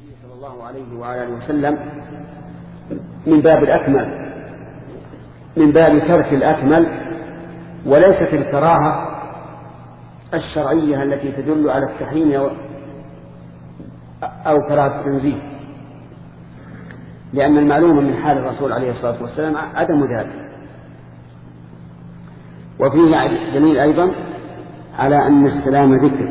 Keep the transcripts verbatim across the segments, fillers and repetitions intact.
صلى الله عليه وعلى اله وسلم من باب الأكمل، من باب ترك الأكمل، وليست الكراهة الشرعية التي تدل على التحريم أو كراهة التنزيه، لأن المعلوم من حال الرسول عليه الصلاة والسلام عدم ذلك. وفيه دليل أيضا على أن السلام ذكر،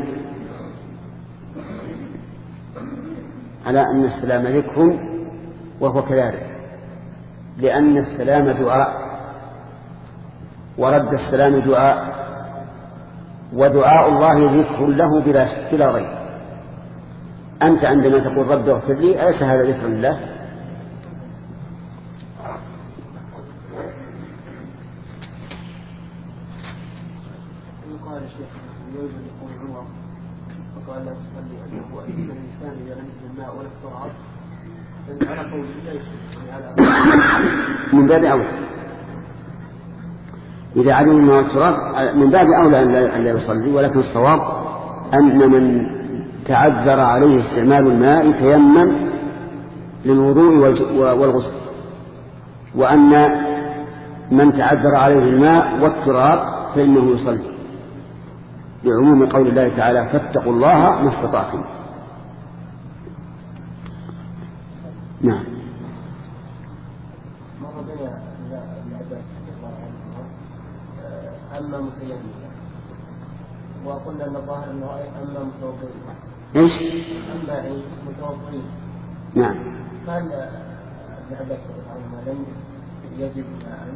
على أن السلام ذكر وهو كذلك، لأن السلام دعاء، ورد السلام دعاء، ودعاء الله ذكر له بلا, بلا غير. أنت عندما تقول رب اغفر لي أليس هذا ذكر لله؟ قال الشيخ يوجد يقول عمر فقال لا تصلي أنه أن الإنسان إذا لم يجد الماء ولا التراب على قول الله من باب أولى إذا علم الماء والتراب من باب أولى أن لا يصلي، ولكن الصواب أن من تعذر عليه استعمال الماء تيمم للوضوء والغسل، وأن من تعذر عليه الماء والتراب فإنه يصلي، لعموم قول الله تعالى فاتقوا الله ما استطعتم. نعم. مر بنا ابن عباس رضي الله عنه أما متيمم، وقلنا أن الظاهر أنه أما متوضئين. إيش؟ أما متوضئين. نعم. قال ابن عباس رضي الله عنه لم يجب ماء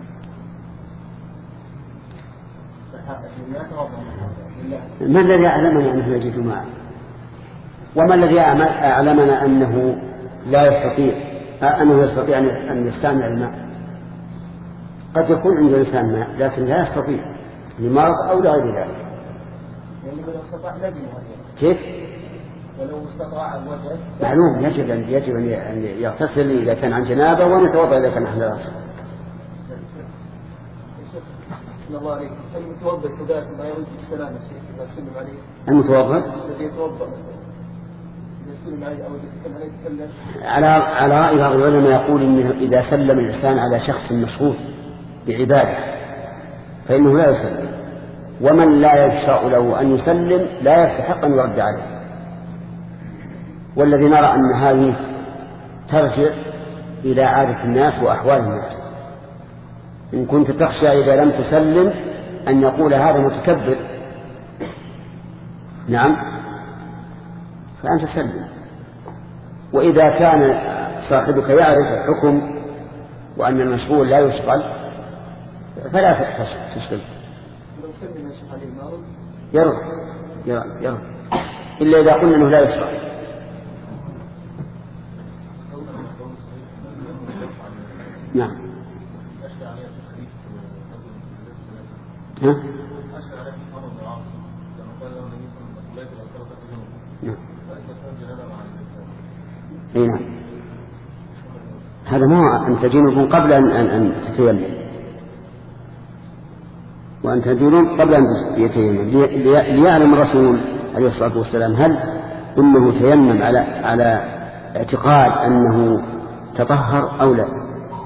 ما الذي أعلمنا أنه يجد معه؟ وما الذي أعلمنا أنه لا يستطيع أنه يستطيع أن يستعمل الماء؟ قد يكون عند الإنسان ماء لكن لا يستطيع لمرض أو لغير ذلك. يعني لو استطاع لازم كيف؟ ولو استطاع الوجه معلوم يجب أن يجب أن يغتسل إذا كان عن جنابة ويتوضأ إذا كان عن رأسه. الله عليك. المتوضئ كذلك ما يرد السلام إذا سلم عليه. المتوضئ الذي يتوضأ إذا سلم عليه أو يتكلم عليه يتكلم. على على رأي بعض العلماء يقول إنه إذا سلم الإنسان على شخص مشغول بعبادة فإنه لا يسلم، ومن لا يشرع له أن يسلم لا يستحق أن يرد عليه. والذي نرى أن هذه ترجع إلى عادة الناس وأحوال الناس. إن كنت تخشى إذا لم تسلم أن يقول هذا متكبر، نعم، فأنت سلم. وإذا كان صاحبك يعرف الحكم وأن المشغول لا يشغل فلا تشغل، يرد يرد يرد إلا إذا قلنا أنه لا يشغل. نعم. ها؟ اي نعم. هذا ما أن تجنب قبل أن أن, أن تتيمم، وأن تجنب قبل أن يتيمم، ليعلم الرسول عليه الصلاة والسلام هل إنه تيمم على على اعتقاد أنه تطهر أو لا.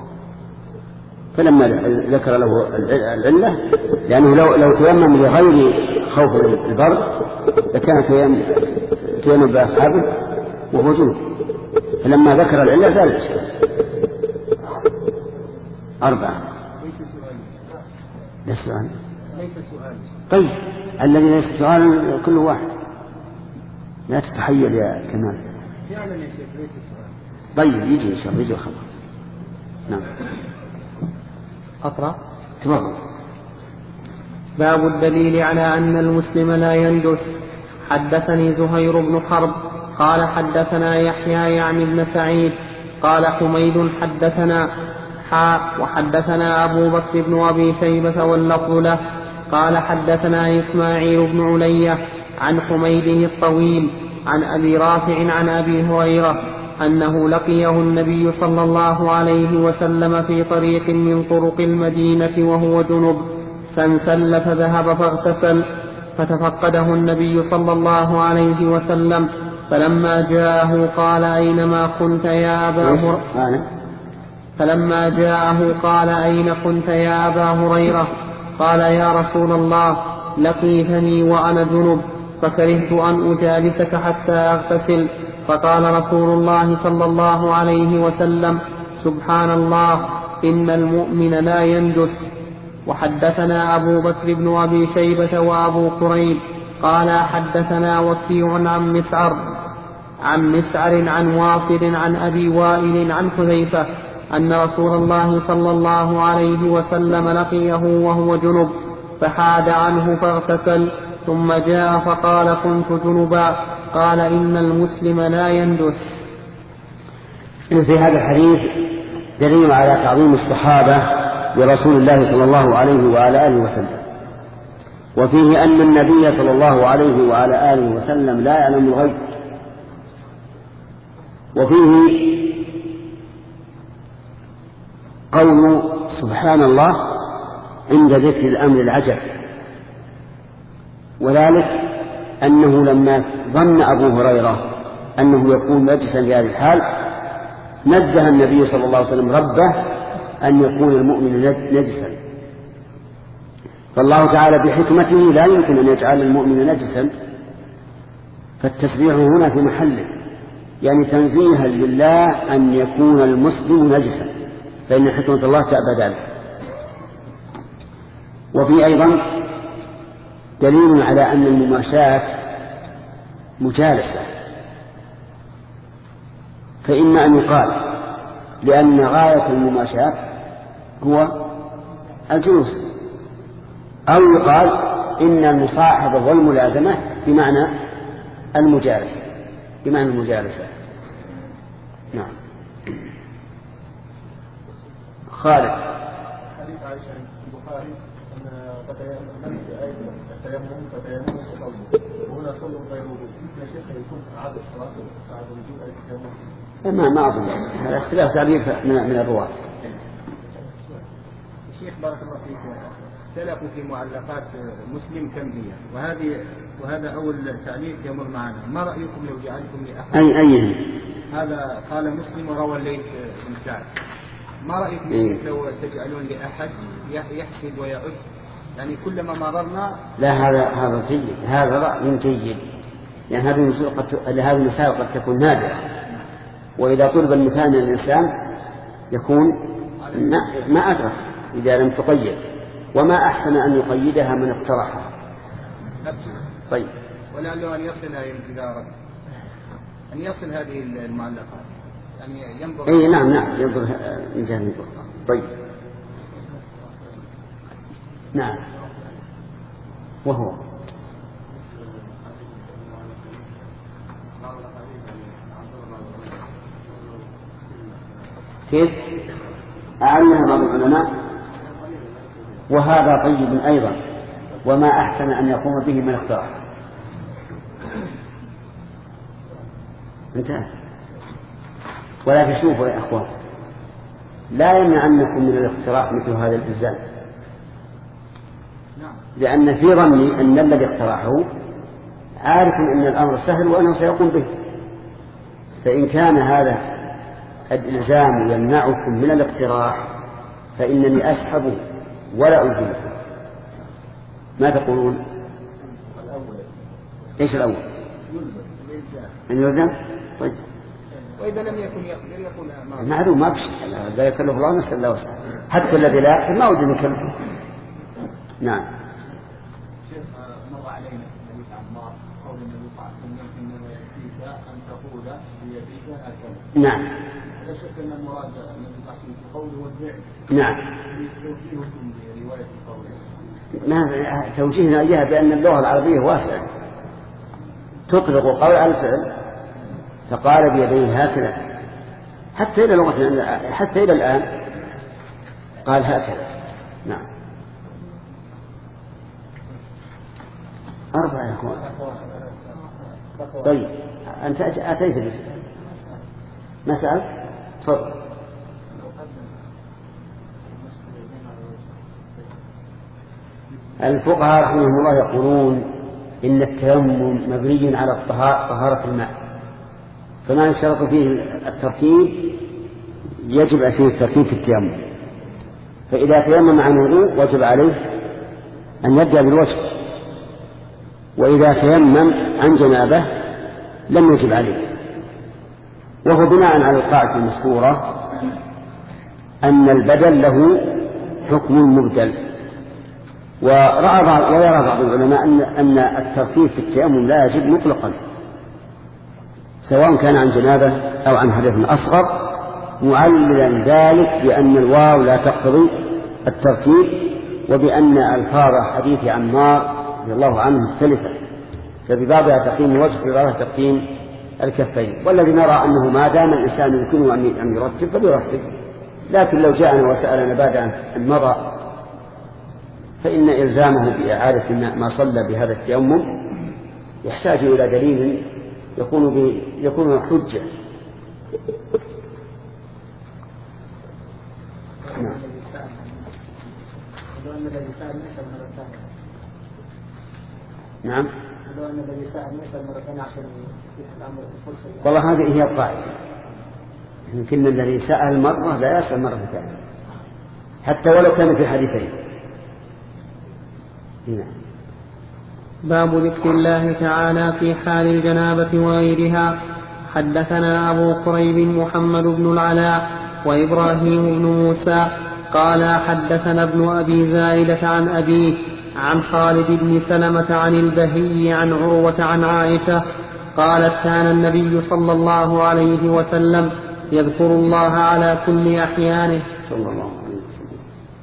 فلما ذكر له العلة، لأنه لو, لو تيمم لغير خوف البرد لكان تيمم بأصحابه وهو جنوب، فلما ذكر العلة زال الإشكال. أربعة. ليس سؤال. طيب الذي ليس سؤال كل واحد، لا تتحيل يا كمال. طيب يجي إن شاء الله، يجي الخبر. نعم. أقرأ. تفضل. باب الدليل على أن المسلم لا يندس. حدثني زهير بن حرب قال حدثنا يحيى يعني بن سعيد قال حميد حدثنا حاء وحدثنا أبو بكر بن أبي شيبة واللفظ له قال حدثنا إسماعيل بن علية عن حميده الطويل عن أبي رافع عن أبي هريرة أنه لقيه النبي صلى الله عليه وسلم في طريق من طرق المدينة وهو جنب فانسل فذهب فاغتسل فتفقده النبي صلى الله عليه وسلم فلما جاءه قال أينما كنت يا أبا هريرة فلما جاءه قال أين كنت يا أبا هريرة؟ قال يا رسول الله لقيتني وأنا جنب فكرهت أن أجالسك حتى أغتسل. فقال رسول الله صلى الله عليه وسلم سبحان الله إن المؤمن لا ينجس. وحدثنا أبو بكر بن أبي شيبة وأبو كريب قال حدثنا وكيع عن مسعر عن مسعر عن واصل عن أبي وائل عن حذيفة أن رسول الله صلى الله عليه وسلم لقيه وهو جنب فحاد عنه فاغتسل ثم جاء فقال كنت جنبا قال إن المسلم لا ينجس. في هذا الحديث دليل على تعظيم الصحابة لرسول الله صلى الله عليه وعلى آله وسلم، وفيه أن النبي صلى الله عليه وعلى آله وسلم لا يعلم الغيب، وفيه قول سبحان الله عند ذكر الأمر العجب، وذلك أنه لما ظن أبو هريرة أنه يكون نجسا في هذه الحال نزه النبي صلى الله عليه وسلم ربه أن يكون المؤمن نجسا، فالله تعالى بحكمته لا يمكن أن يجعل المؤمن نجسا، فالتسبيح هنا في محله، يعني تنزيها لله أن يكون المسلم نجسا، فإن حكمة الله تأبى ذلك. وفي أيضا دليل على أن المماشاة مجالسة، فإما أن يقال لأن غاية المماشاة هو الجلوس، أو يقال إن المصاحبة والملازمة بمعنى المجالسة بمعنى المجالسة. نعم. خالد. حديث عائشة البخاري أن فتيمم التيمم فتيمم تصلوا وهنا صلوا غير وضوء، يا شيخ يكون عاد الصلاة بعد وجوب التيمم؟ ما ما أظن هذا اختلاف تعبير من من الرواة. الشيخ بارك الله فيك اختلفوا في معلقات مسلم كم هي، وهذه وهذا أول تعليق يمر معنا، ما رأيكم لو جعلتم لأحد أي أيهم؟ هذا قال مسلم وروى الليث بن سعد، ما رأيكم إيه؟ لو تجعلون لأحد يحسب ويعد، يعني كلما مررنا. لا هذا هذا جيد، هذا رأي جيد، يعني هذه المسائل قد هذه المسائل قد تكون نادرة، وإذا طلب المثال من الإنسان يكون ما, ما أدرك إذا لم تقيد، وما أحسن أن يقيدها من اقترحها. طيب. ولعله أن يصل إذا أردت أن يصل هذه المعلقات، يعني ينظر. أي نعم نعم ينظر من جانب. طيب. نعم. وهو كيف أعلمها بعض العلماء، وهذا طيب أيضا، وما أحسن أن يقوم به من اقترح. انتهى. ولكن شوفوا يا أخوان، لا يمنعنكم من الاقتراح مثل هذا الإلزام، لأن في ظني أن الذي اقترحه عارف أن الأمر سهل وأنه سيقوم به، فإن كان هذا الإلزام يمنعكم من الاقتراح فإنني أسحبه ولا ألزمكم. ما تقولون؟ إيش الأول؟ أن يلزم؟ طيب. وإذا لم يكن يقدر يقول معلوم ما بشي، لا يكلف الله نفسا إلا وسعها، حتى الذي لا يقدر ما وجد يكلفه. نعم. شيخ مر علينا حديث عمار قول النبي صلى الله عليه وسلم إنما يكفيك أن تقول بيديك هكذا. نعم. لا شك أن المراد النبي صلى الله عليه وسلم قوله والفعل. نعم. توجيهكم برواية قوله. ما توجيهنا إياها بأن اللغة العربية واسعة، تطلق قول على الفعل، فقال بيديه هكذا، حتى إلى لغتنا حتى إلى الآن قال هكذا. نعم. أربعة يا أخوان. طيب أنت أتيت به مسألة تفضل. الفقهاء رحمهم الله يقولون إن التيمم مبني على طهارة الماء، فما يشترط فيه الترتيب يجب فيه الترتيب في التيمم. فإذا تيمم عن وضوء وجب عليه أن يبدأ بالوجه، وإذا تيمم عن جنابه لم يجب عليه. وهو بناء على القاعدة المذكورة أن البدل له حكم المبدل. ويرى بعض العلماء أن, أن الترتيب في التيمم لا يجب مطلقا، سواء كان عن جنابه أو عن حدث أصغر، معللا ذلك بأن الواو لا تقتضي الترتيب، وبأن ألفاظ حديث عمار رضي الله عنه مختلفة، فببعضها تقديم الوجه وببعضها تقديم الكفين. والذي نرى أنه ما دام الإنسان يمكنه أن يرتب فليرتب، لكن لو جاءنا وسألنا بعد أن مضى فإن إلزامه بإعادة ما صلى بهذا التيمم يحتاج إلى دليل يكون به يكون حجة. نعم. نعم. والله هذه هي القاعدة، يمكن الذي سأل مرة لا يسأل مرة ثانية حتى ولو كان في حديثين. نعم. باب ذكر الله تعالى في حال الجنابة وغيرها. حدثنا أبو قريب محمد بن العلاء وإبراهيم بن موسى قال حدثنا ابن أبي زائدة عن أبيه عن خالد بن سلمة عن البهي عن عروة عن عائشة قالت كان النبي صلى الله عليه وسلم يذكر الله على كل أحيانه. صلى الله عليه وسلم.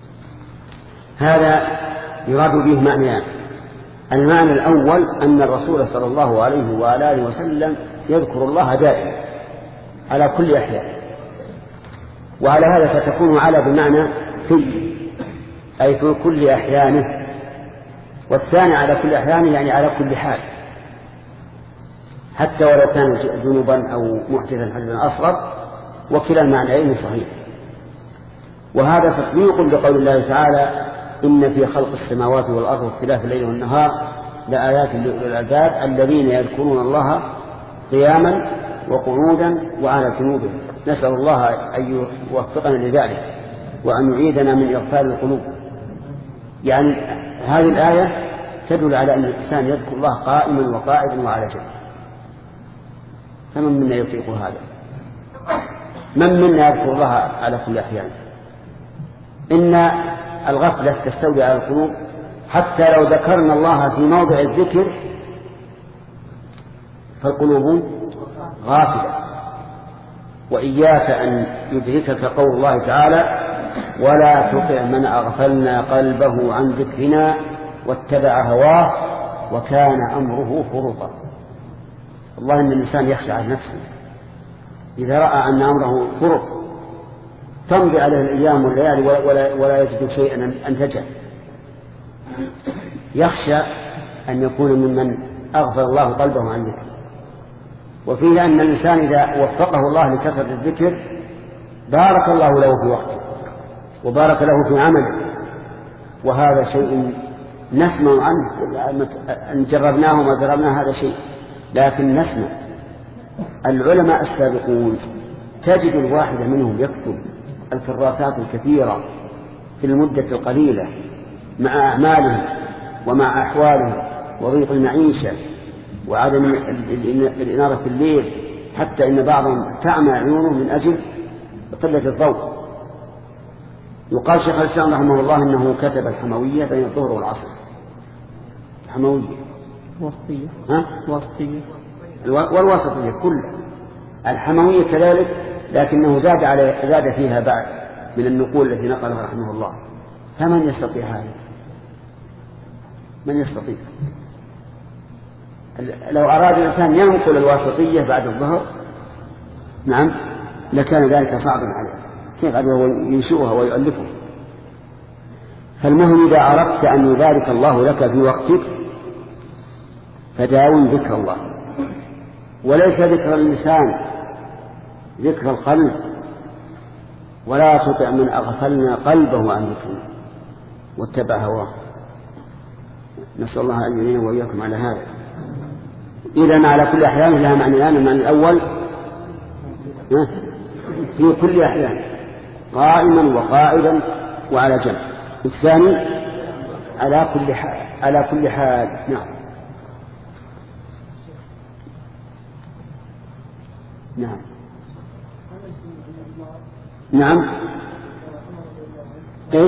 هذا يراد به معنيان. المعنى الأول أن الرسول صلى الله عليه وآله وسلم يذكر الله دائما على كل أحيان، وعلى هذا فتكون على بمعنى في، أي في كل أحيانه، والثاني على كل أحيانه يعني على كل حال، حتى ولو كان جنوبا أو محدثا حدثا أصغر، وكلا المعنيين صحيح. وهذا تطبيق لقول الله تعالى إن في خلق السماوات والأرض واختلاف الليل والنهار لآيات لأولي الألباب الذين يذكرون الله قياما وقعودا وعلى جنوبهم. نسأل الله أن يوفقنا لذلك وأن يعيدنا من إغفال القلوب. يعني هذه الآية تدل على أن الإنسان يذكر الله قائما وقاعدا وعلى جنب. فمن منا يطيق هذا؟ من منا يذكر الله على كل أحيان؟ إن الغفلة تستولي على القلوب، حتى لو ذكرنا الله في موضع الذكر فالقلوب غافلة. وإياك أن يدركك قول الله تعالى ولا تطع من أغفلنا قلبه عن ذكرنا واتبع هواه وكان أمره فرطا. الله إن الإنسان يخشى على نفسه إذا رأى أن أمره فرط تمضي عليه الأيام والليالي ولا, ولا يجد شيئا أنتجه. يخشى أن يكون ممن أغفل الله قلبه عن ذكره. وفيه أن الإنسان إذا وفقه الله لكثرة الذكر بارك الله له في وقته وبارك له في عمله، وهذا شيء نسمع عنه أن جربناه وما جربناه، هذا شيء لكن نسمع. العلماء السابقون تجد الواحد منهم يكتب الكراسات الكثيرة في المدة القليلة مع أعمالهم ومع أحوالهم وضيق المعيشة وعدم الإنارة في الليل، حتى إن بعضهم تعمى عيونه من أجل قلة الضوء. يقال شيخ الإسلام رحمه الله إنه كتب الحموية بين الظهر والعصر. الحموية وسطية ها؟ وسطية والوسطية كلها. الحموية كذلك، لكنه زاد على زاد فيها بعد من النقول التي نقلها رحمه الله. فمن يستطيع هذا؟ من يستطيع؟ لو أراد الإنسان ينقل الواسطية بعد الظهر نعم لكان ذلك صعبا عليه، كيف عاد هو ينشئها ويؤلفها؟ فالمهم إذا عرفت أن يبارك الله لك في وقتك فداوم ذكر الله، وليس ذكر اللسان، ذكر القلب. ولا تطع من أغفلنا قلبه عن ذكرنا واتبع هواه. نسأل الله أن يعيننا وإياكم على هذا. إذن على كل أحيان لها معنيان. المعنى الأول في كل أحيان قائما وقائدا وعلى جنب. الثاني على كل حال على كل حال. نعم نعم نعم ايش؟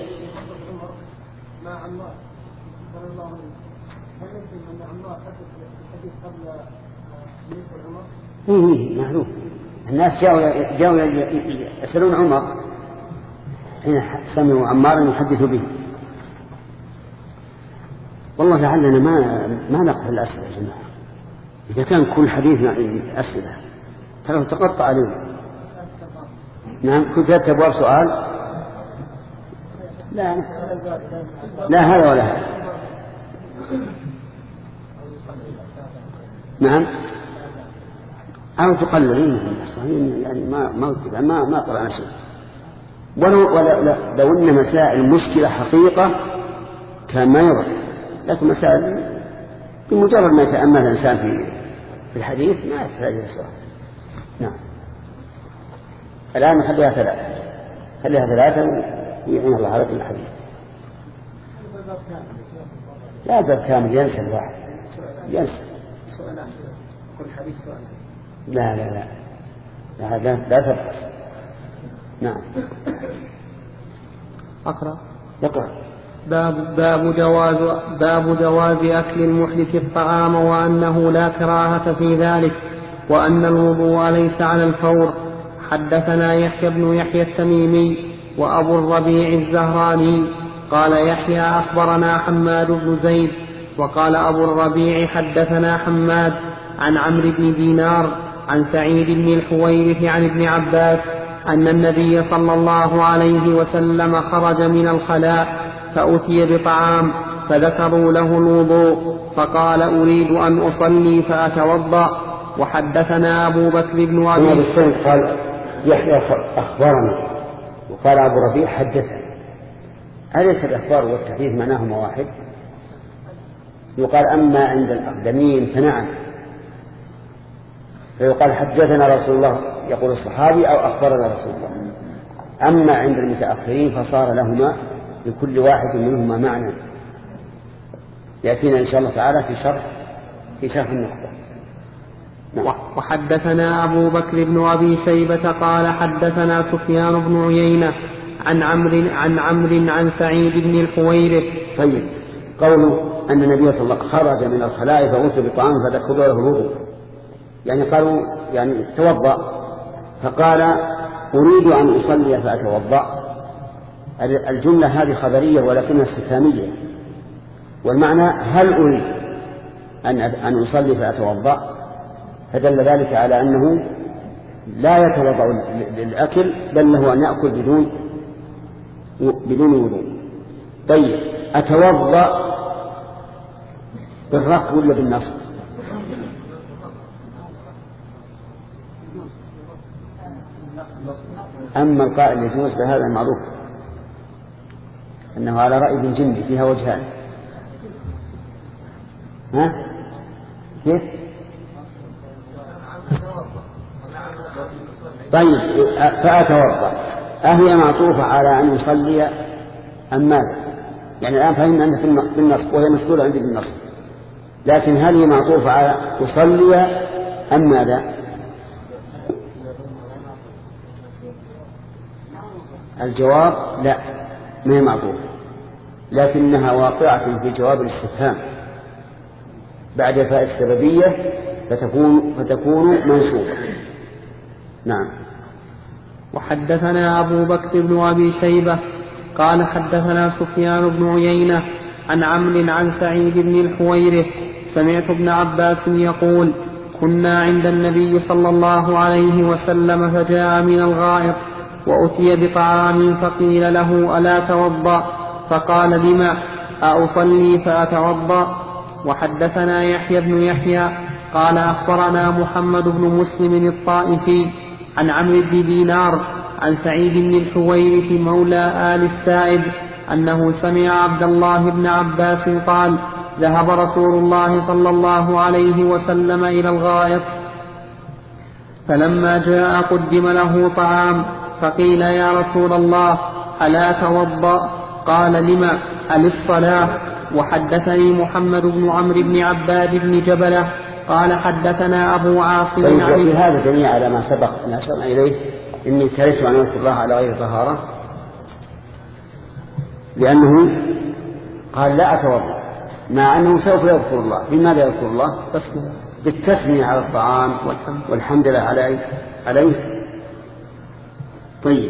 مع عمار صلى الله عليه وسلم هل يمكن ان عمار حدث الحديث قبل بالنسبه لعمر؟ ايه معروف. الناس جاءوا جاءوا يسألون عمر حين سمعوا عمارا يحدث به. والله لعلنا ما ما نقبل الأسئلة يا جماعة. إذا كان كل حديث أسئلة فلو تقطع عليهم. نعم كنت أبواب سؤال. لا لا هذا ولا هذا. نعم أو تقللين يعني ما ما ما ما طلعنا شيء. ولو ولا لو إن مسائل مشكلة حقيقة كان ما يرد، لكن مسائل بمجرد ما يتأمل الإنسان في في الحديث ما يحتاج إلى سؤال. نعم الآن نخليها ثلاثة خليها ثلاثة ويعين الله على كل حديث. لا باب كامل ينسى الواحد ينسى. كل حديث سؤال. لا لا لا لا لا, لا تبحث. نعم أقرأ. يقرأ. باب باب جواز باب جواز أكل المحدث الطعام وأنه لا كراهة في ذلك وأن الوضوء ليس على الفور. حدثنا يحيى بن يحيى التميمي وأبو الربيع الزهراني قال يحيى أخبرنا حماد بن زيد وقال أبو الربيع حدثنا حماد عن عمرو بن دينار عن سعيد بن الحويرث عن ابن عباس أن النبي صلى الله عليه وسلم خرج من الخلاء فأتي بطعام فذكروا له الوضوء فقال أريد أن أصلي فأتوضأ. وحدثنا أبو بكر بن أبي شيبة قال يحيى أخبرنا وقال أبو ربيع حدثنا. أليس الأخبار والتحديث معناهما واحد؟ يقال أما عند الأقدمين فنعم، فيقال حدثنا رسول الله يقول الصحابي أو أخبرنا رسول الله. أما عند المتأخرين فصار لهما لكل واحد منهما معنى يأتينا إن شاء الله تعالى في شرح في شرح النقطة. نعم. وحدثنا أبو بكر بن أبي شيبة قال حدثنا سفيان بن عيينة عن عمرو عن عمرو عن سعيد بن الحويرث. طيب قوله أن النبي صلى الله عليه وسلم خرج من الخلاء فأتي بطعام فذكروا له الوضوء، يعني قالوا يعني توضأ فقال أريد أن أصلي فأتوضأ. الجملة هذه خبرية ولكنها استفهامية، والمعنى هل أريد أن أن أصلي فأتوضأ، فدل ذلك على أنه لا يتوضأ للأكل بل له أن يأكل بدون بدون وضوء. طيب أتوضأ بالرفع ولا بالنصب؟ أما القائل يجوز بهذا المعروف أنه على رأي ابن جندي فيها وجهان. ها كيف؟ طيب فأتوضأ أهي معطوفة على أن يصلي أم ماذا؟ يعني الآن فهمنا أنه في النصب وهي مشغولة عندي بالنصب، لكن هل هي معطوفة على أصلي أم ماذا؟ الجواب لا ما هي معطوفة، لكنها واقعة في جواب الاستفهام بعد فاء السببية فتكون فتكون منصوبة. نعم. وحدثنا أبو بكر بن أبي شيبة قال حدثنا سفيان بن عيينة عن عمرو عن سعيد بن الحويرث سمعت ابن عباس يقول كنا عند النبي صلى الله عليه وسلم فجاء من الغائط وأتي بطعام فقيل له ألا توضأ فقال لما أصلي فأتوضأ. وحدثنا يحيى بن يحيى قال أخبرنا محمد بن مسلم الطائفي عن عمرو بن دينار عن سعيد بن الحويرث مولى آل السائب أنه سمع عبد الله بن عباس قال ذهب رسول الله صلى الله عليه وسلم إلى الغائط فلما جاء قدم له طعام فقيل يا رسول الله ألا توضأ؟ قال لما؟ أللصلاة؟ وحدثني محمد بن عمرو بن عباد بن جبلة قال حدثنا أبو عاصم. طيب في هذا دليل على ما سبق أن أشرنا إليه إني كرهت أن أذكر الله على غير طهارة، لأنه قال لا أتوضأ مع أنه سوف يذكر الله. بماذا يذكر الله؟ بالتسمية على الطعام والحمد لله عليه, عليه. طيب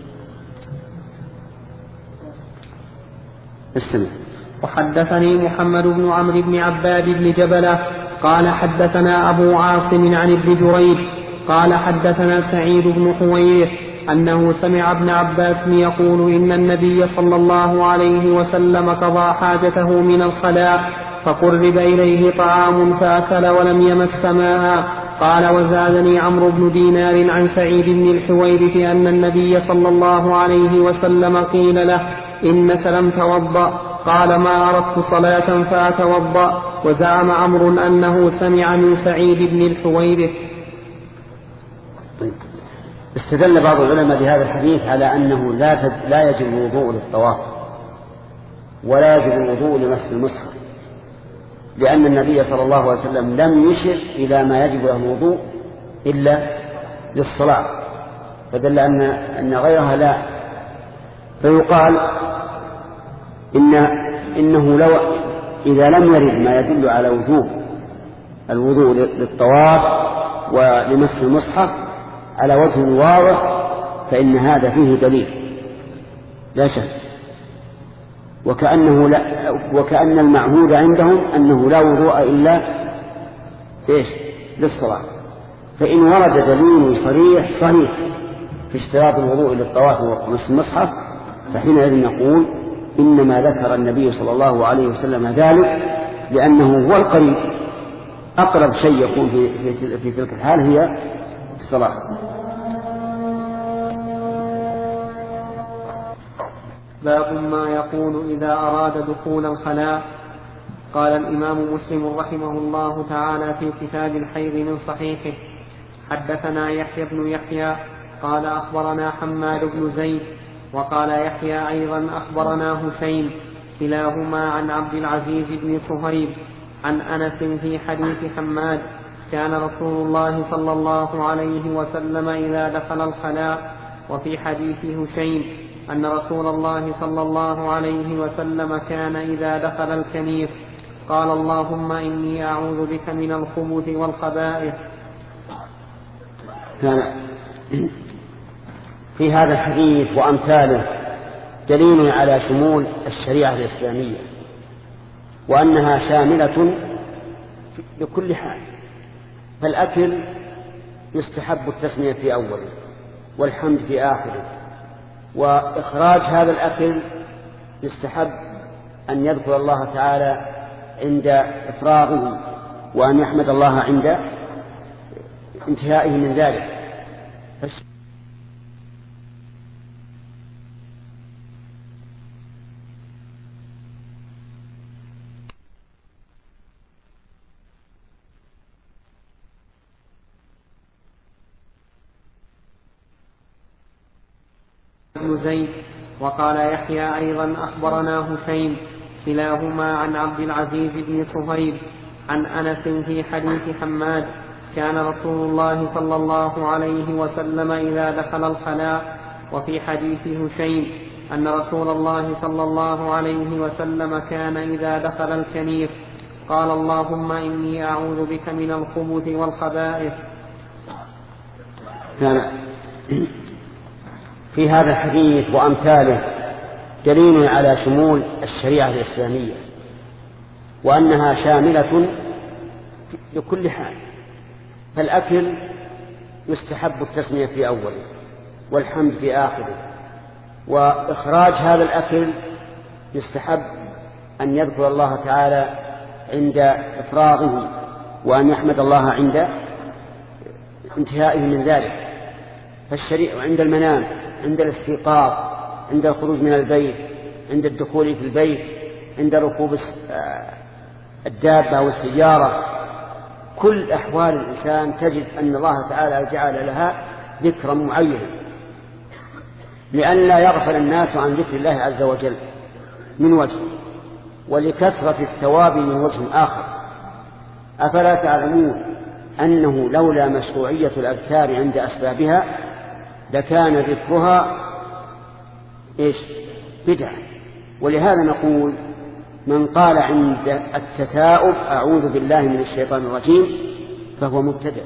استمع. وحدثني محمد بن عمرو بن عباد بن جبلة قال حدثنا أبو عاصم عن ابن جريج قال حدثنا سعيد بن حويرث أنه سمع ابن عباس يقول إن النبي صلى الله عليه وسلم قضى حاجته من الخلاء فقرب إليه طعام فأكل ولم يمس ماء. قال وزادني عمرو بن دينار عن سعيد بن الحويرث أن النبي صلى الله عليه وسلم قيل له إنك لم توضأ؟ قال ما أردت صلاة فأتوضأ. وزعم عمرو أنه سمع من سعيد بن الحويرث. استدل بعض العلماء بهذا الحديث على أنه لا, لا يجب الوضوء للطواف ولا يجب الوضوء لمس المصحف، لأن النبي صلى الله عليه وسلم لم يشر إلى ما يجب له الوضوء إلا للصلاة، فدل أن, أن غيرها لا. فيقال إن إنه لو إذا لم يرد ما يدل على وجوب الوضوء للطواف ولمس المصحف على وجه واضح فإن هذا فيه دليل لا شك، وكأنه لا وكأن المعهود عندهم أنه لا وضوء إلا إيش للصلاة. فإن ورد دليل صريح صحيح في اشتراط الوضوء للطواف ومس المصحف فحينئذ نقول إنما ذكر النبي صلى الله عليه وسلم ذلك لأنه هو القريب، أقرب شيء يكون في, في, في تلك الحال هي الصلاة. باب ما يقول إذا أراد دخول الخلاء. قال الإمام مسلم رحمه الله تعالى في كتاب الحيض من صحيحه حدثنا يحيى بن يحيى قال أخبرنا حماد بن زيد وقال يحيى أيضا أخبرنا هشيم كلاهما عن عبد العزيز بن صهيب عن أنس في حديث حماد كان رسول الله صلى الله عليه وسلم إذا دخل الخلاء. وفي حديث هشيم أن رسول الله صلى الله عليه وسلم كان إذا دخل الكنيف قال اللهم إني أعوذ بك من الخبث والخبائث. في هذا الحديث وأمثاله دليل على شمول الشريعة الإسلامية وأنها شاملة لكل حال. فالأكل يستحب التسمية في أوله والحمد في آخره، وإخراج هذا الأكل يستحب أن يذكر الله تعالى عند إفراغه وأن يحمد الله عند انتهائه من ذلك. بن زيد وقال يحيى أيضا أخبرنا هشيم كلاهما عن عبد العزيز بن صهيب عن أنس في حديث حماد كان رسول الله صلى الله عليه وسلم إذا دخل الخلاء. وفي حديث هشيم أن رسول الله صلى الله عليه وسلم كان إذا دخل الكنيف قال اللهم إني أعوذ بك من الخبث والخبائث. في هذا الحديث وأمثاله دليل على شمول الشريعة الإسلامية وأنها شاملة لكل حال. فالأكل يستحب التسمية في أوله والحمد في آخره، وإخراج هذا الأكل يستحب أن يذكر الله تعالى عند إفراغه وأن يحمد الله عند انتهائه من ذلك. فالشريعة عند المنام، عند الاستيقاظ، عند الخروج من البيت، عند الدخول في البيت، عند ركوب الدابة والسيارة، كل أحوال الإنسان تجد أن الله تعالى جعل لها ذكرا معينا لئلا يغفل الناس عن ذكر الله عز وجل من وجه، ولكثرة الثواب من وجه آخر. أفلا تعلمون أنه لولا مشروعية الأذكار عند أسبابها لكان ذكرها إيش؟ بدعة. ولهذا نقول من قال عند التثاؤب أعوذ بالله من الشيطان الرجيم فهو مبتدع،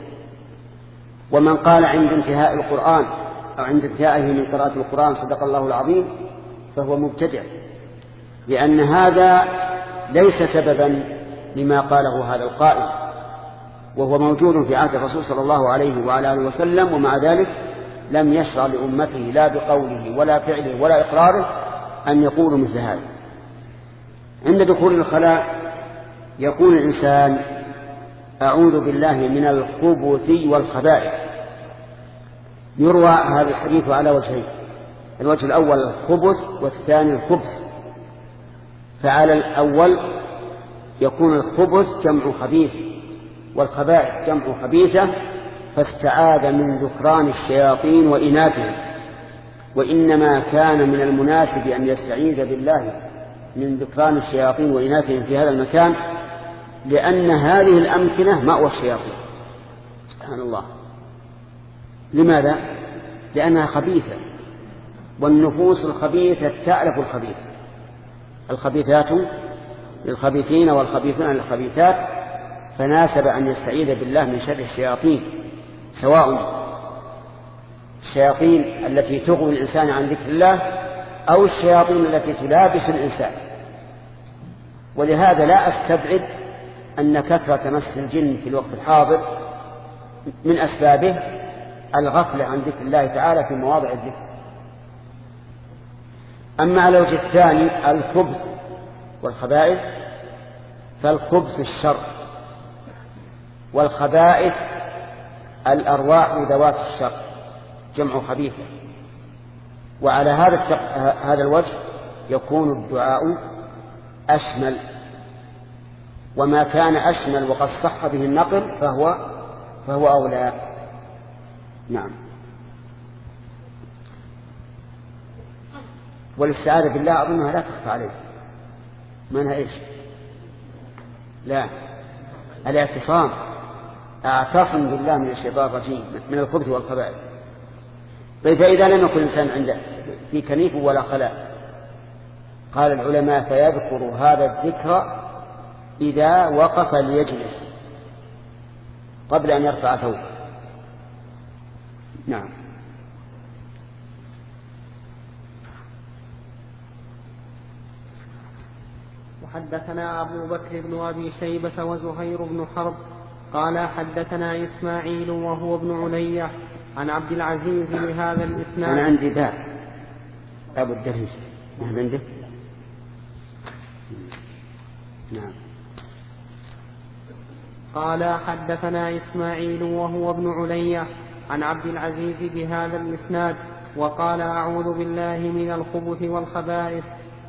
ومن قال عند انتهاء القرآن أو عند انتهائه من قراءة القرآن صدق الله العظيم فهو مبتدع، لأن هذا ليس سببا لما قاله هذا القائل، وهو موجود في عهد الرسول صلى الله عليه وعلى آله وسلم، ومع ذلك لم يشرع لأمته لا بقوله ولا فعله ولا إقراره أن يقولوا مثل هذا. عند دخول الخلاء يقول الإنسان أعوذ بالله من الخبث والخبائث. يروى هذا الحديث على وجهين، الوجه الأول الخبث والثاني الخبث. فعلى الأول يكون الخبث جمع خبيث والخبائث جمع خبيثة، فاستعاذ من ذكران الشياطين وإناثهم، وإنما كان من المناسب أن يستعيذ بالله من ذكران الشياطين وإناثهم في هذا المكان، لأن هذه الأمكنة مأوى الشياطين. سبحان الله. لماذا؟ لأنها خبيثة، والنفوس الخبيثة تعرف الخبيث. الخبيثات للخبيثين والخبيثون للخبيثات، فناسب أن يستعيذ بالله من شر الشياطين، سواء الشياطين التي تغوي الإنسان عن ذكر الله أو الشياطين التي تلابس الإنسان. ولهذا لا أستبعد أن كثرة مس الجن في الوقت الحاضر من أسبابه الغفلة عن ذكر الله تعالى في مواضع الذكر. أما على الوجه الثاني الخبث والخبائث، فالخبث الشر، والخبائث الأرواح ذوات الشر جمع خبيثة. وعلى هذا هذا الوجه يكون الدعاء أشمل، وما كان أشمل وقد صح به النقل فهو فهو أولى. نعم. والاستعاذة بالله أظنها لا تخفى عليه، منها إيش؟ لا، الاعتصام، اعتصم بالله من الشيطان الرجيم من الخبث والخبائث. طيب فإذا لم يكن الإنسان عنده في كنيف ولا خلاء، قال العلماء فيذكر هذا الذكر إذا وقف ليجلس قبل أن يرفع ثوبه. نعم. وحدثنا أبو بكر بن أبي شيبة وزهير بن حرب قال حدثنا إسماعيل وهو ابن علية عن عبد العزيز بهذا الإسناد. أنا عندي باء أبو الدهش نعم عندك. نعم. قال حدثنا إسماعيل وهو ابن علية عن عبد العزيز بهذا الإسناد وقال أعوذ بالله من الخبث والخبائث.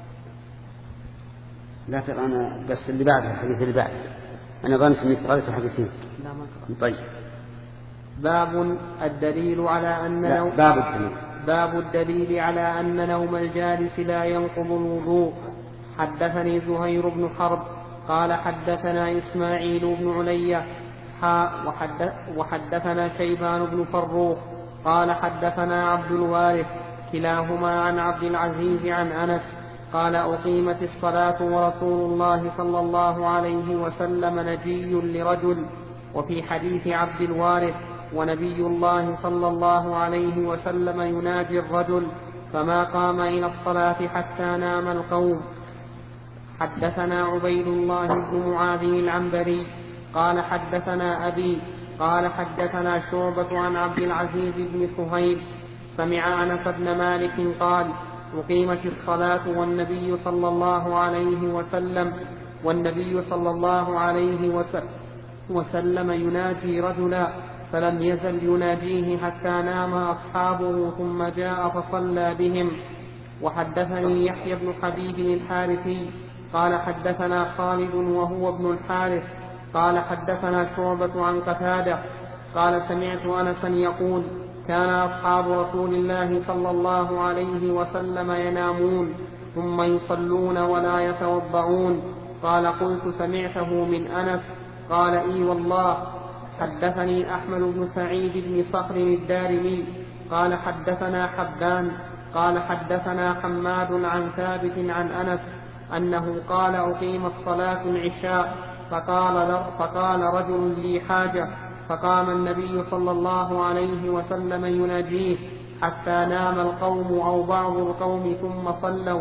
لا ترى أنا بس اللي بعده الحديث اللي بعده أنا ظننت أنك قرأت الحديثين. لا ما قرأت. طيب. باب الدليل على أن لا نوم باب الدليل باب الدليل على أن نوم الجالس لا ينقض الوضوء. حدثني زهير بن حرب قال حدثنا إسماعيل بن علية وحدث وحدثنا شيبان بن فروخ قال حدثنا عبد الوارث كلاهما عن عبد العزيز عن أنس قال أقيمت الصلاة ورسول الله صلى الله عليه وسلم نجي لرجل. وفي حديث عبد الوارث ونبي الله صلى الله عليه وسلم يناجي الرجل فما قام إلى الصلاة حتى نام القوم. حدثنا عبيد الله بن معاذ العنبري قال حدثنا أبي قال حدثنا شعبة عن عبد العزيز بن صهيب سمع أنس بن مالك قال أقيمت الصلاة والنبي صلى الله عليه وسلم والنبي صلى الله عليه وسلم يناجي رجلا فلم يزل يناجيه حتى نام أصحابه ثم جاء فصلى بهم. وحدثني يحيى بن حبيب الحارثي قال حدثنا خالد وهو ابن الحارث قال حدثنا شعبة عن قتادة قال سمعت أنسا يقول كان أصحاب رسول الله صلى الله عليه وسلم ينامون ثم يصلون ولا يتوضعون. قال قلت سمعته من أنس؟ قال إي والله. حدثني أحمد بن سعيد بن صخر الدارمي قال حدثنا حبان قال حدثنا حماد عن ثابت عن أنس أنه قال أقيمت صلاة العشاء فقال, فقال رجل لي حاجة فقام النبي صلى الله عليه وسلم يناجيه حتى نام القوم أو بعض القوم ثم صلوا.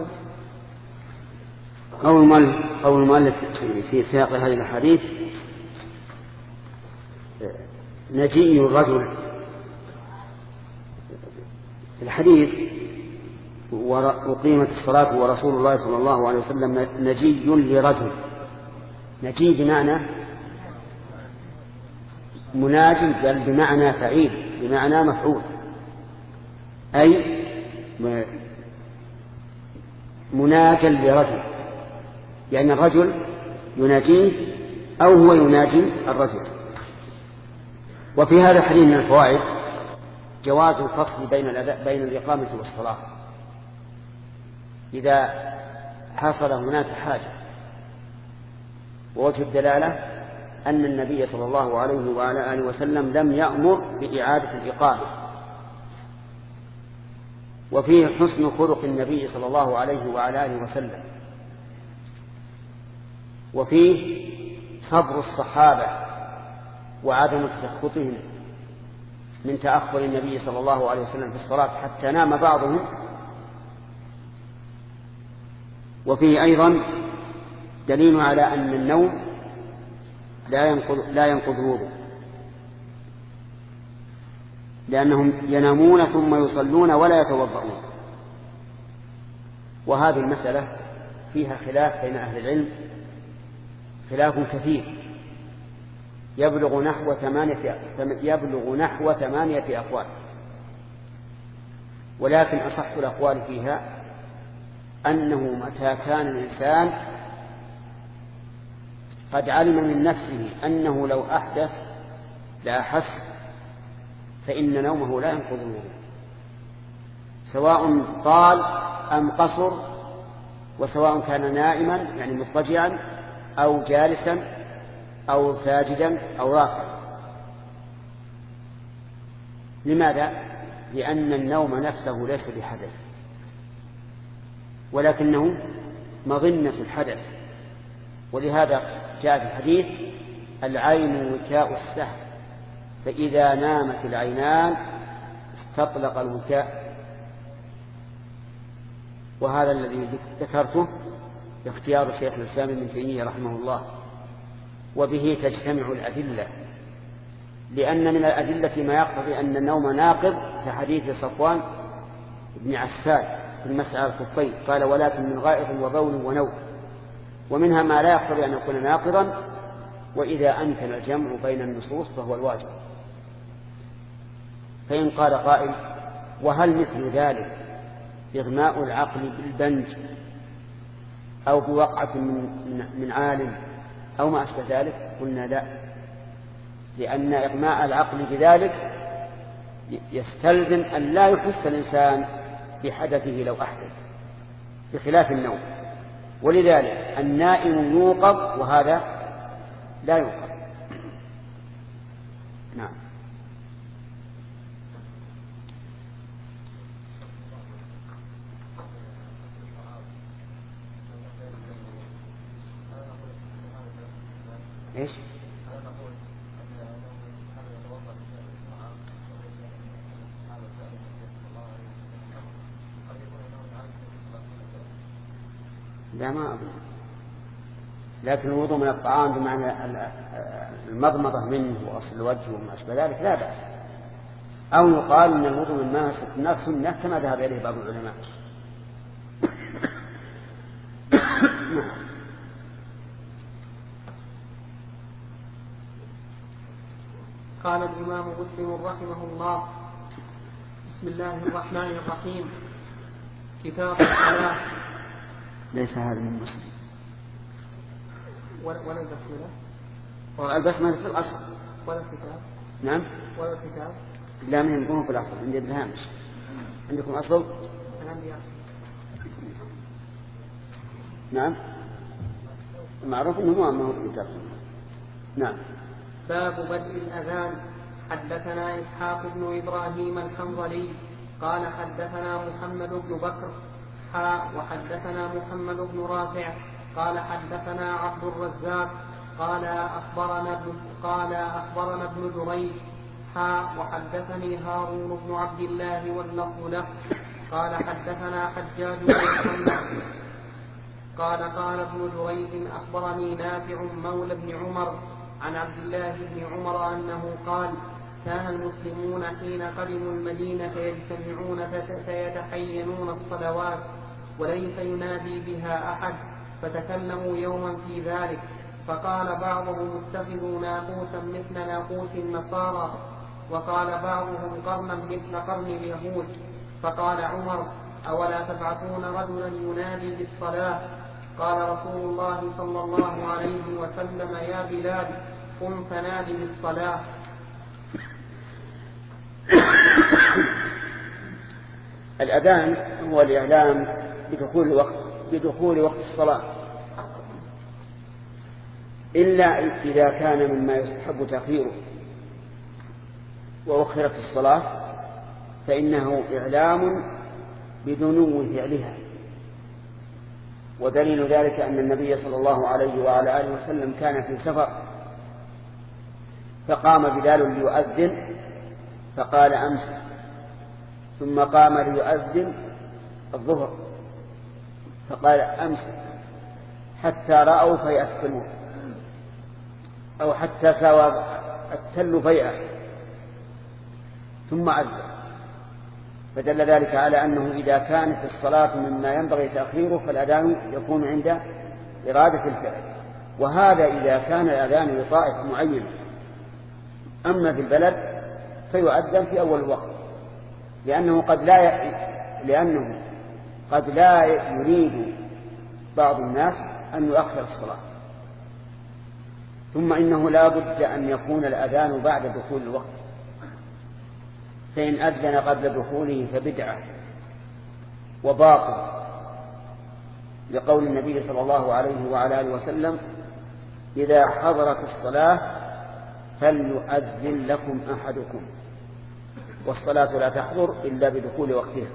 قول المؤلف في سياق هذه الحديث نجي الرجل في الحديث وأقيمت الصلاة ورسول الله صلى الله عليه وسلم نجي لرجل. نجي بمعنى مناج بل بمعنى فعيل بمعنى مفعول أي مناجا لرجل يعني الرجل يناجيه أو هو يناجي الرجل. وفي هذا الحديث من الفوائد جواز الفصل بين بين الإقامة والصلاة إذا حصل هناك حاجة. ووجه الدلالة أن النبي صلى الله عليه وعلى آله وسلم لم يأمر بإعادة الإقامة. وفيه حسن خلق النبي صلى الله عليه وعلى آله وسلم. وفيه صبر الصحابة وعدم تسخطهم من تأخر النبي صلى الله عليه وسلم في الصلاة حتى نام بعضهم. وفيه أيضا دليل على أن النوم لا ينقض لا ينقض الوضوء لأنهم ينامون ثم يصلون ولا يتوضؤون. وهذه المسألة فيها خلاف بين أهل العلم خلاف كثير يبلغ نحو ثمانية يبلغ نحو ثمانية أقوال. ولكن أصح الأقوال فيها أنه متى كان الإنسان قد علم من نفسه أنه لو أحدث لا أحس فإن نومه لا ينقض الوضوء سواء طال أم قصر وسواء كان نائما يعني مضطجعا أو جالسا أو ساجدا أو راكعا. لماذا؟ لأن النوم نفسه ليس بحدث ولكنه مظنة الحدث. ولهذا جاء في الحديث العين وكاء السهم فإذا نامت العينان استطلق الوكاء. وهذا الذي ذكرته باختيار شيخ الإسلام ابن تيمية رحمه الله. وبه تجتمع الأدلة لأن من الأدلة ما يقتضي أن النوم ناقض كحديث صفوان بن عسال في المسعى الخفين قال ولكن من غائط وبول ونوم. ومنها ما لا يقتضي أن يكون ناقضا وإذا أمكن الجمع بين النصوص فهو الواجب. فإن قال قائل وهل مثل ذلك إغماء العقل بالبنج أو بوقعة من, من عالم أو ما أشبه ذلك؟ قلنا لا، لأن إغماء العقل بذلك يستلزم أن لا يحس الإنسان بحدثه لو أحدث بخلاف النوم. ولذلك النائم يوقظ وهذا لا يوقظ. نعم. ايش؟ لا ما أظن. لكن الوضوء من الطعام بمعنى المضمضة منه وأصل الوجه وما أشبه ذلك لا بأس. أو يقال أن الوضوء من ماسة النار سنة كما ذهب إليه بعض العلماء. قال الإمام مسلم رحمه الله بسم الله الرحمن الرحيم كتاب الصلاة. ليس هذا من مسلم ولا بسم الله البسملة في الأصل. ولا الكتاب؟ نعم. ولا الكتاب؟ لا، من يكون في الأصل عند ابن هامش. عندكم أصل؟ نعم. معروف أنه مو أنه الكتاب. نعم. باب بدء الأذان. حدثنا إسحاق بن إبراهيم الحنظلي قال حدثنا محمد بن بكر حاء وحدثنا محمد بن رافع قال حدثنا عبد الرزاق قال أخبرنا ابن قال أخبرنا ابن جريج حاء وحدثني هارون بن عبد الله واللفظ له قال حدثنا حجاج بن محمد قال قال ابن جريج أخبرني نافع مولى بن عمر عن عبد الله بن عمر أنه قال كان المسلمون حين قدموا المدينة يجتمعون فيتحينون الصلوات وليس ينادي بها أحد، فتكلموا يوما في ذلك، فقال بعضهم اتخذوا ناقوسا مثل ناقوس النصارى، وقال بعضهم قرنا مثل قرن اليهود. فقال عمر أولا تبعثون رجلا ينادي بالصلاة؟ قال رسول الله صلى الله عليه وسلم يا بلال قم فنادي بالصلاة. الأذان هو الإعلام بدخول وقت بدخول وقت الصلاة، إلا إذا كان مما يستحب تأخيره وأخرت الصلاة فإنه إعلام بدنو فعلها. ودليل ذلك أن النبي صلى الله عليه وعلى آله وسلم كان في سفر فقام بلال ليؤذن فقال أمس، ثم قام ليؤذن الظهر فقال أمس، حتى رأوا فيئة التنور أو حتى ساوى التل فيئة ثم أذن. فدل ذلك على أنه إذا كانت الصلاة مما ينبغي تأخيره فالأذان يكون عند إرادة الفعل، وهذا إذا كان الأذان لطائف معين. أما في البلد فيؤذن في أول الوقت، لأنه قد لا ي... لأنه قد لا يريد بعض الناس أن يؤخر الصلاة. ثم إنه لا بد أن يكون الأذان بعد دخول الوقت، فإن أذن قبل دخوله فبدعة وباطل، لقول النبي صلى الله عليه وعلى آله وسلم إذا حضرت الصلاة فليؤذن لكم أحدكم، والصلاة لا تحضر إلا بدخول وقتها.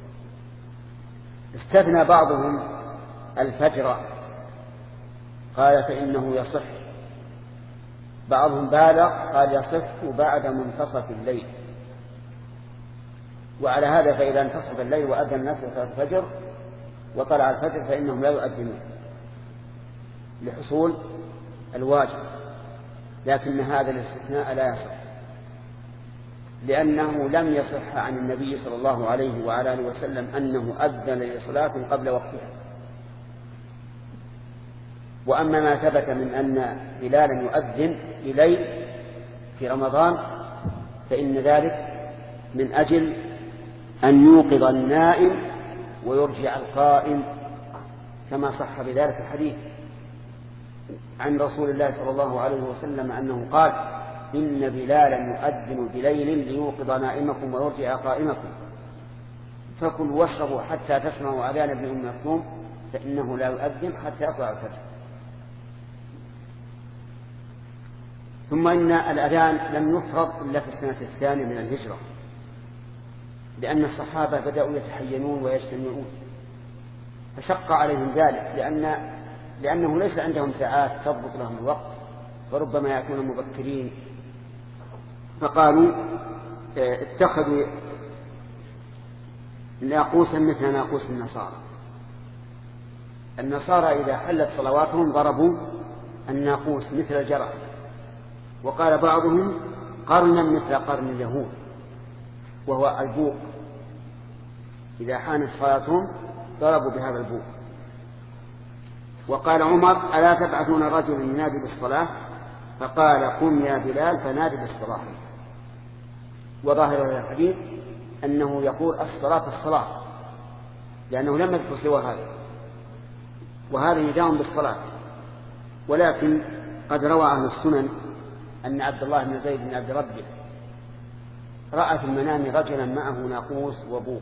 استثنى بعضهم الفجر قال فإنه يصح، بعضهم بالغ قال يصح بعد منتصف الليل. وعلى هذا فإذا انتصف الليل وأذن الناس صلاة الفجر وطلع الفجر فإنهم لا يؤذنون لحصول الواجب، لكن هذا الاستثناء لا يصح، لأنه لم يصح عن النبي صلى الله عليه وعلى آله وسلم أنه أذن لصلاة قبل وقتها. وأما ما ثبت من أن بلالا يؤذن إليه في رمضان فإن ذلك من أجل أن يوقظ النائم ويرجع القائم، كما صح بذلك الحديث عن رسول الله صلى الله عليه وسلم أنه قال إن بلالا يؤذن بليل ليوقظ نائمكم ويرجع قائمكم، فكلوا واشربوا حتى تسمعوا أذان ابن أم مكتوم فإنه لا يؤذن حتى يطلع الفجر. ثم إن الأذان لم يفرض إلا في السنة الثانية من الهجرة، لأن الصحابة بدأوا يتحينون ويجتمعون فشق عليهم ذلك، لأن لأنه ليس عندهم ساعات تضبط لهم الوقت، فربما يأتون مبكرين، فقالوا اتخذوا ناقوسا مثل ناقوس النصارى. النصارى إذا حلت صلواتهم ضربوا الناقوس مثل الجرس، وقال بعضهم قرنا مثل قرن اليهود وهو البوق، إذا حانت صلاتهم ضربوا بهذا البوق. وقال عمر ألا تبعثون رجلا ينادي بالصلاة؟ فقال قم يا بلال فنادي بالصلاة. وظاهر هذا الحديث أنه يقول الصلاة الصلاة، لأنه لم يذكر سوى هذا، وهذا نداء بالصلاة. ولكن قد روى أهل السنن أن عبد الله بن زيد بن عبد ربه رأى في المنام رجلا معه ناقوس وبوق،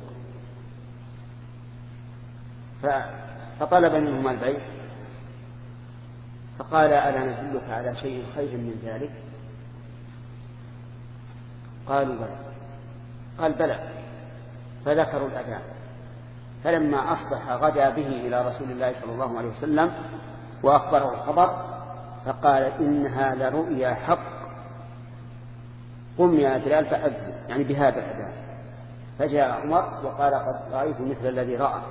فطلب منهما البيع، فقال ألا ندلك على شيء خير من ذلك؟ قالوا بلى. قال بلى، فذكروا الأذان. فلما أصبح غدا به إلى رسول الله صلى الله عليه وسلم وأخبره الخبر، فقال إنها لرؤيا حق، قم يا بلال فأذن، يعني بهذا الأذان. فجاء عمر وقال قد رأيت مثل الذي رأى.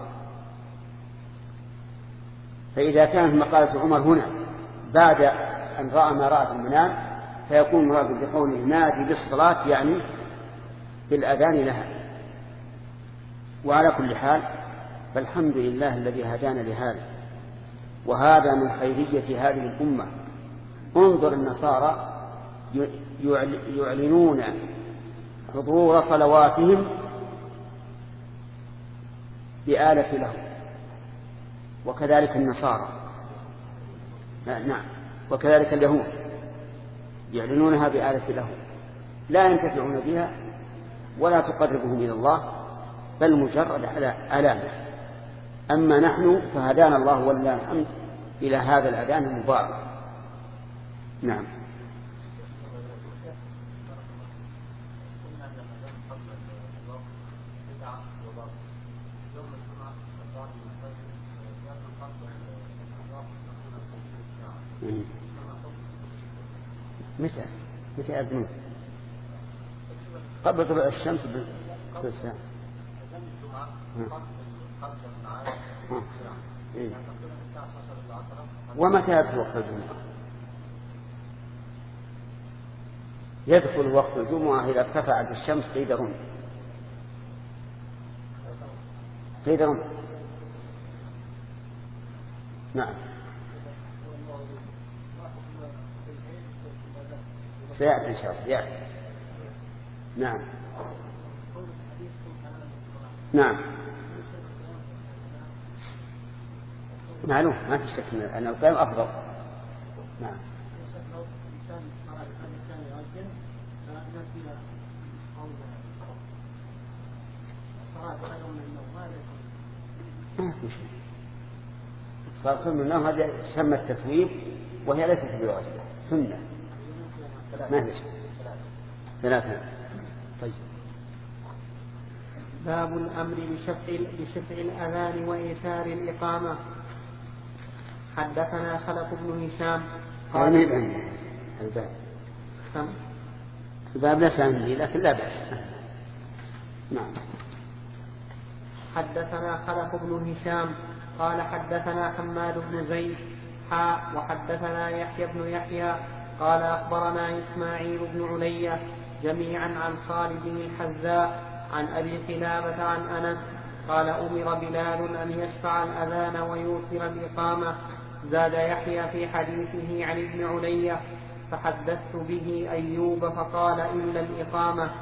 فإذا كانت مقالة عمر هنا بعد أن رأى ما رأى في المنام، فيكون مراد بقوله نادي بالصلاة يعني بالأذان لها. وعلى كل حال فالحمد لله الذي هدانا لهذا، وهذا من خيرية هذه الأمة. انظر النصارى يعلنون حضور صلواتهم بآلة له، وكذلك النصارى نعم وكذلك اليهود يعلنونها بآلة له، لا ينتفعون بها ولا تقربهم إلى الله، بل مجرد علامة. أما نحن فهدانا الله ولله الحمد إلى هذا الأذان المبارك. نعم. متى متى أذنون؟ قبل طلوع الشمس بالساعة. إيه. ومتى يدخل وقت الجمعة؟ يدخل وقت الجمعة إذا ارتفعت الشمس قيد رمح. قيد رمح. نعم. سيأتي إن شاء الله. يأتي. نعم. نعم. معلوم ما في شك أن القيام أفضل. نعم. ما في شيء. صار خير من النوم هذا يسمى التثويب، وهي ليست بواجبة، سنة. ما في شيء. ثلاثة. طيب. باب الأمر بشفع بشفع الأذان وإيثار الإقامة. حدثنا خلف بن هشام قال الباب الباب الباب لا سامي لكن لا بأس. نعم. حدثنا خلف بن هشام قال حدثنا حماد بن زيد حاء وحدثنا يحيى بن يحيى قال أخبرنا إسماعيل بن علية جميعا عن خالد الحذاء عن أبي قلابة عن أنس قال أمر بلال أن يشفع الأذان ويوتر الإقامة. زاد يحيى في حديثه عن ابن علية فحدثت به أيوب فقال إلا الإقامة.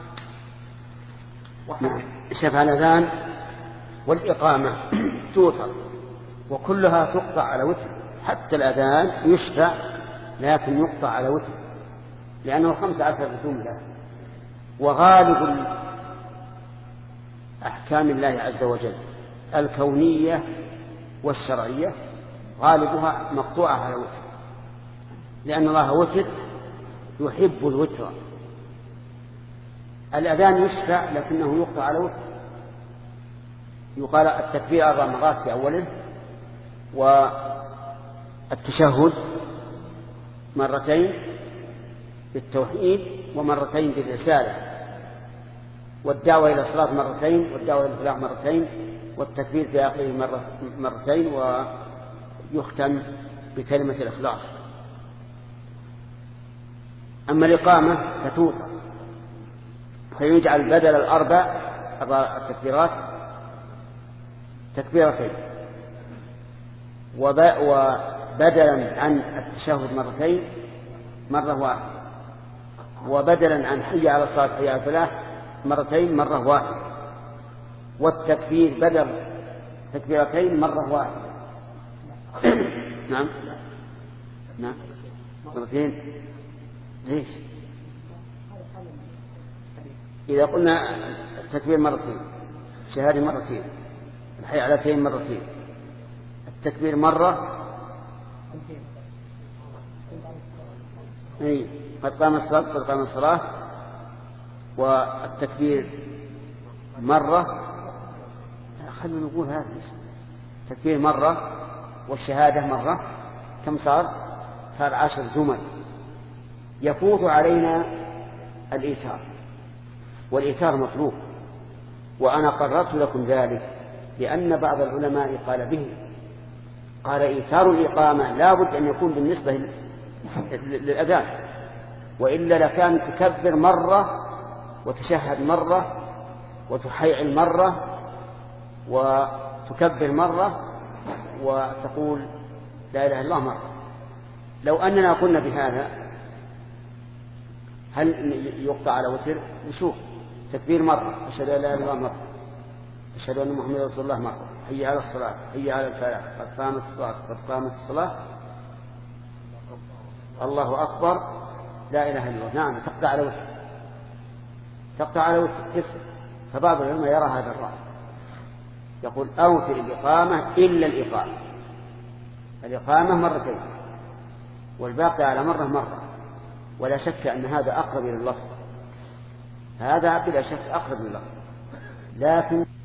شفع الأذان والإقامة توتر، وكلها تقطع على وتر. حتى الأذان يشفع لكن يقطع على وتر، لأنه خمسة عشر جملة. وغالب أحكام الله عز وجل الكونية والشرعية غالبها مقطوعة على وتر، لأن الله وتر يحب الوتر. الأذان يشفع لكنه يقطع على وتر. يقال التكبير أربع مرات في أوله، والتشهد مرتين بالتوحيد ومرتين بالرسالة، والدعوة إلى الصلاة مرتين، والدعوة إلى الفلاح مرتين، والتكبير في آخره مرة مرتين، ويختم بكلمة الإخلاص. أما الإقامة فتوتر، فيجعل بدل الأربع التكبيرات تكبيرتين، وبدلا عن التشهد مرتين مرة واحدة، وبدلا عن حي على الصلاة حي على الفلاح مرتين مرة واحدة، والتكبير بدل تكبيرتين مرة واحدة. نعم نعم مرتين ليش؟ إذا قلنا التكبير مرتين، الشهادة مرتين، الحي علتين مرتين، التكبير مرة، أي قد قام الصلاة قد قام الصلاة، والتكبير مرة، خلونا نقول هذا الاسم، التكبير مرة والشهادة مرة، كم صار؟ صار عشر جمل. يفوت علينا الإيتار، والإيتار مطلوب، وأنا قررت لكم ذلك لأن بعض العلماء قال به، قال إيتار الإقامة لا بد أن يكون بالنسبة للأذان، وإلا لكان تكبر مرة وتشهد مرة وتحيعل مرة وتكبر مرة وتقول لا إله إلا الله مرة. لو أننا قلنا بهذا هل يقطع على وتر؟ نشوف تكبير مرة، أشهد أن لا إله إلا الله مرة، أشهد أن محمد رسول الله مرة، حي على الصلاة، حي على الفلاح، قد قامت الصلاة قد قامت الصلاة، الله أكبر، لا إله إلا الله. نعم تقطع على وتر، تقطع على وتر تسع. فبعض العلماء يرى هذا الرأي، يقول أوتر الإقامة إلا الإقامة، الإقامة مرتين والباقي على مرة مرة، ولا شك أن هذا أقرب إلى اللفظ، هذا بلا شك أقرب إلى اللفظ، لكن